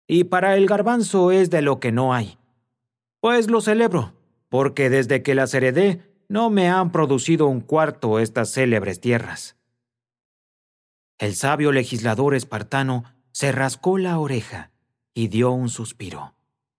y para el garbanzo es de lo que no hay. Pues lo celebro, porque desde que las heredé no me han producido un cuarto estas célebres tierras». El sabio legislador espartano se rascó la oreja y dio un suspiro.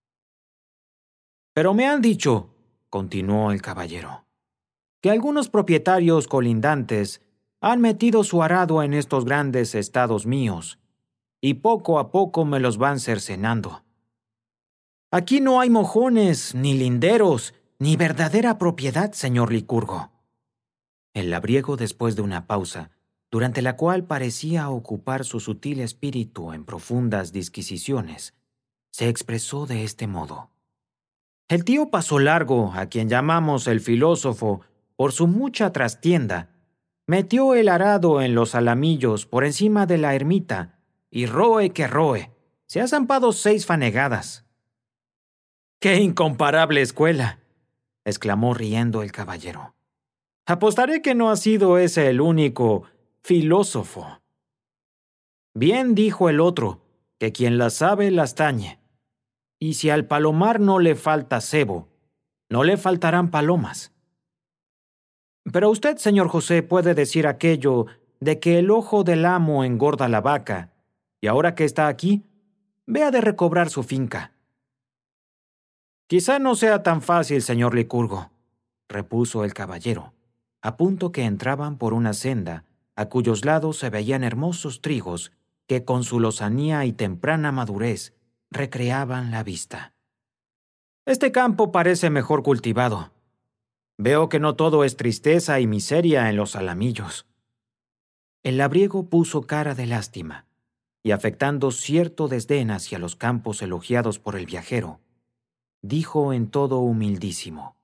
«Pero me han dicho», continuó el caballero, «que algunos propietarios colindantes han metido su arado en estos grandes estados míos, y poco a poco me los van cercenando. Aquí no hay mojones, ni linderos, ni verdadera propiedad, señor Licurgo». El labriego, después de una pausa, durante la cual parecía ocupar su sutil espíritu en profundas disquisiciones, se expresó de este modo: «El tío Paso Largo, a quien llamamos el filósofo, por su mucha trastienda, metió el arado en los alamillos por encima de la ermita, y roe que roe, se ha zampado 6 fanegadas». «¡Qué incomparable escuela!», exclamó riendo el caballero. «Apostaré que no ha sido ese el único filósofo. Bien dijo el otro, que quien las sabe las tañe. Y si al palomar no le falta cebo, no le faltarán palomas. Pero usted, señor José, puede decir aquello de que el ojo del amo engorda la vaca, y ahora que está aquí, vea de recobrar su finca». «Quizá no sea tan fácil, señor Licurgo», repuso el caballero, a punto que entraban por una senda a cuyos lados se veían hermosos trigos que con su lozanía y temprana madurez recreaban la vista. «Este campo parece mejor cultivado. Veo que no todo es tristeza y miseria en los alamillos». El labriego puso cara de lástima, y afectando cierto desdén hacia los campos elogiados por el viajero, dijo en tono humildísimo: